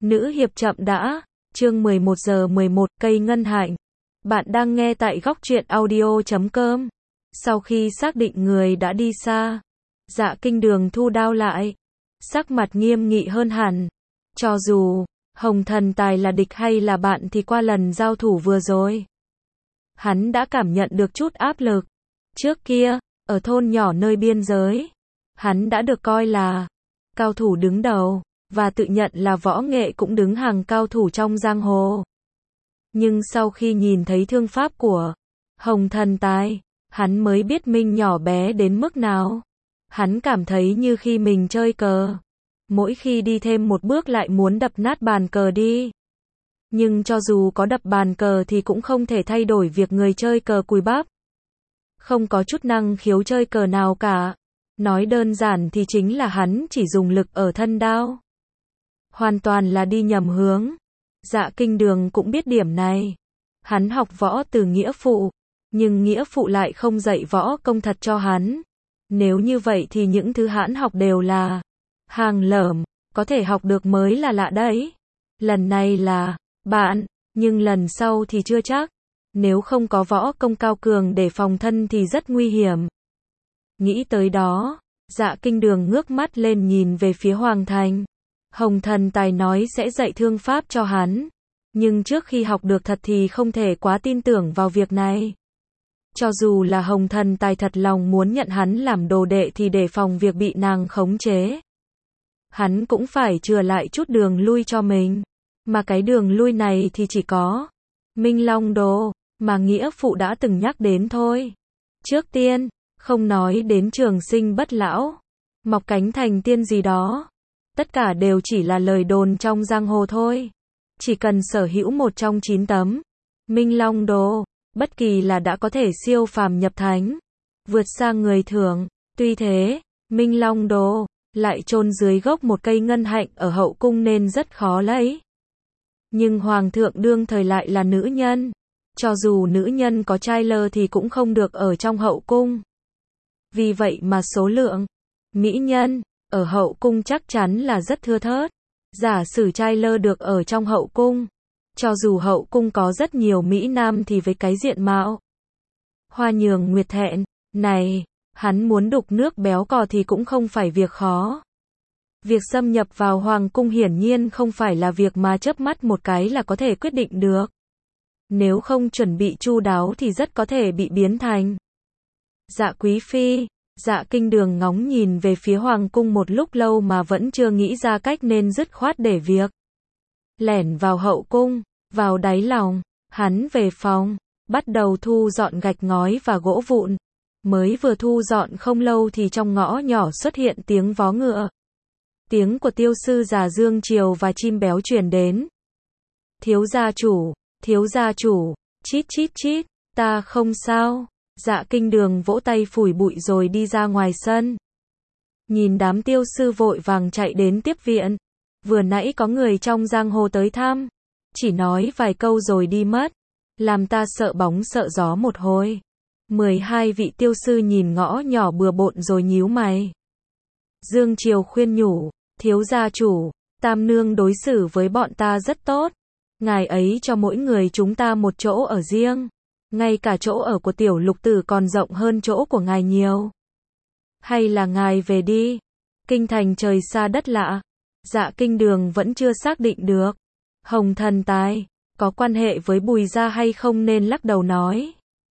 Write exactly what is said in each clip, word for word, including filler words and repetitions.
Nữ hiệp chậm đã, chương mười một giờ mười một, cây ngân hạnh. Bạn đang nghe tại góc truyện audio chấm com. Sau khi xác định người đã đi xa, Dạ Kinh Đường thu đao lại, sắc mặt nghiêm nghị hơn hẳn. Cho dù Hồng Thần Tài là địch hay là bạn thì qua lần giao thủ vừa rồi, hắn đã cảm nhận được chút áp lực. Trước kia, ở thôn nhỏ nơi biên giới, hắn đã được coi là cao thủ đứng đầu, và tự nhận là võ nghệ cũng đứng hàng cao thủ trong giang hồ. Nhưng sau khi nhìn thấy thương pháp của Hồng Thần Tài, hắn mới biết mình nhỏ bé đến mức nào. Hắn cảm thấy như khi mình chơi cờ, mỗi khi đi thêm một bước lại muốn đập nát bàn cờ đi. Nhưng cho dù có đập bàn cờ thì cũng không thể thay đổi việc người chơi cờ cùi bắp, không có chút năng khiếu chơi cờ nào cả. Nói đơn giản thì chính là hắn chỉ dùng lực ở thân đao, hoàn toàn là đi nhầm hướng. Dạ Kinh Đường cũng biết điểm này. Hắn học võ từ nghĩa phụ, nhưng nghĩa phụ lại không dạy võ công thật cho hắn. Nếu như vậy thì những thứ hắn học đều là hàng lởm, có thể học được mới là lạ đấy. Lần này là bạn, nhưng lần sau thì chưa chắc. Nếu không có võ công cao cường để phòng thân thì rất nguy hiểm. Nghĩ tới đó, Dạ Kinh Đường ngước mắt lên nhìn về phía Hoàng Thành. Hồng Thần Tài nói sẽ dạy thương pháp cho hắn, nhưng trước khi học được thật thì không thể quá tin tưởng vào việc này. Cho dù là Hồng Thần Tài thật lòng muốn nhận hắn làm đồ đệ thì để phòng việc bị nàng khống chế, hắn cũng phải chừa lại chút đường lui cho mình. Mà cái đường lui này thì chỉ có Minh Long Đồ, mà nghĩa phụ đã từng nhắc đến thôi. Trước tiên, không nói đến trường sinh bất lão, mọc cánh thành tiên gì đó, tất cả đều chỉ là lời đồn trong giang hồ thôi. Chỉ cần sở hữu một trong chín tấm Minh Long Đồ, bất kỳ là đã có thể siêu phàm nhập thánh, vượt xa người thường. Tuy thế, Minh Long Đồ lại chôn dưới gốc một cây ngân hạnh ở hậu cung nên rất khó lấy. Nhưng Hoàng thượng đương thời lại là nữ nhân, cho dù nữ nhân có trai lơ thì cũng không được ở trong hậu cung. Vì vậy mà số lượng mỹ nhân ở hậu cung chắc chắn là rất thưa thớt. Giả sử trai lơ được ở trong hậu cung, cho dù hậu cung có rất nhiều mỹ nam thì với cái diện mạo hoa nhường nguyệt thẹn này, hắn muốn đục nước béo cò thì cũng không phải việc khó. Việc xâm nhập vào hoàng cung hiển nhiên không phải là việc mà chớp mắt một cái là có thể quyết định được. Nếu không chuẩn bị chu đáo thì rất có thể bị biến thành Dạ quý phi. Dạ Kinh Đường ngóng nhìn về phía hoàng cung một lúc lâu mà vẫn chưa nghĩ ra cách nên dứt khoát để việc lẻn vào hậu cung. Vào đáy lòng, hắn về phòng, bắt đầu thu dọn gạch ngói và gỗ vụn. Mới vừa thu dọn không lâu thì trong ngõ nhỏ xuất hiện tiếng vó ngựa. Tiếng của tiêu sư già Dương Triều và chim béo truyền đến. Thiếu gia chủ, thiếu gia chủ, chít chít chít, ta không sao. Dạ Kinh Đường vỗ tay phủi bụi rồi đi ra ngoài sân. Nhìn đám tiêu sư vội vàng chạy đến tiếp viện. Vừa nãy có người trong giang hồ tới thăm, chỉ nói vài câu rồi đi mất, làm ta sợ bóng sợ gió một hồi. mười hai vị tiêu sư nhìn ngõ nhỏ bừa bộn rồi nhíu mày. Dương Triều khuyên nhủ, thiếu gia chủ, Tam Nương đối xử với bọn ta rất tốt. Ngài ấy cho mỗi người chúng ta một chỗ ở riêng. Ngay cả chỗ ở của tiểu lục tử còn rộng hơn chỗ của ngài nhiều. Hay là ngài về đi. Kinh thành trời xa đất lạ. Dạ Kinh Đường vẫn chưa xác định được Hồng Thần Tài có quan hệ với Bùi gia hay không nên lắc đầu nói.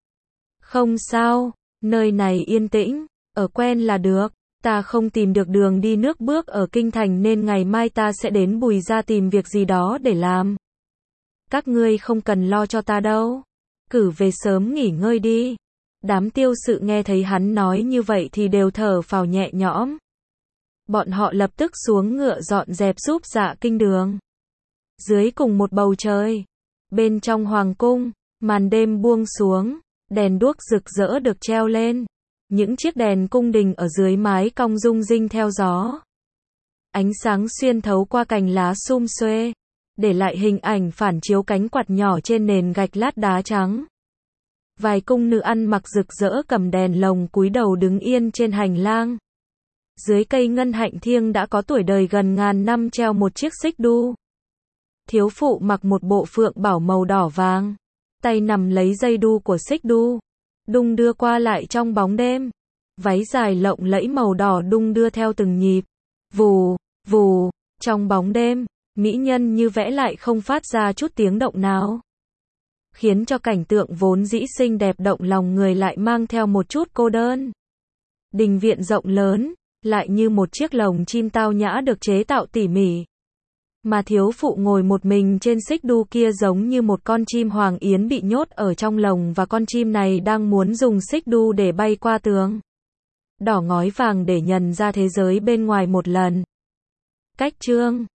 Không sao, nơi này yên tĩnh, ở quen là được. Ta không tìm được đường đi nước bước ở kinh thành nên ngày mai ta sẽ đến Bùi gia tìm việc gì đó để làm. Các ngươi không cần lo cho ta đâu. Cử về sớm nghỉ ngơi đi. Đám tiêu sự nghe thấy hắn nói như vậy thì đều thở phào nhẹ nhõm. Bọn họ lập tức xuống ngựa dọn dẹp giúp Dạ Kinh Đường. Dưới cùng một bầu trời, bên trong hoàng cung, màn đêm buông xuống, đèn đuốc rực rỡ được treo lên. Những chiếc đèn cung đình ở dưới mái cong rung rinh theo gió. Ánh sáng xuyên thấu qua cành lá sum xuê, để lại hình ảnh phản chiếu cánh quạt nhỏ trên nền gạch lát đá trắng. Vài cung nữ ăn mặc rực rỡ cầm đèn lồng cúi đầu đứng yên trên hành lang. Dưới cây ngân hạnh thiêng đã có tuổi đời gần ngàn năm treo một chiếc xích đu. Thiếu phụ mặc một bộ phượng bảo màu đỏ vàng, tay nắm lấy dây đu của xích đu, đung đưa qua lại trong bóng đêm. Váy dài lộng lẫy màu đỏ đung đưa theo từng nhịp. Vù, vù, trong bóng đêm, mỹ nhân như vẽ lại không phát ra chút tiếng động nào, khiến cho cảnh tượng vốn dĩ xinh đẹp động lòng người lại mang theo một chút cô đơn. Đình viện rộng lớn, lại như một chiếc lồng chim tao nhã được chế tạo tỉ mỉ. Mà thiếu phụ ngồi một mình trên xích đu kia giống như một con chim hoàng yến bị nhốt ở trong lồng, và con chim này đang muốn dùng xích đu để bay qua tường đỏ ngói vàng để nhận ra thế giới bên ngoài một lần. Cách chương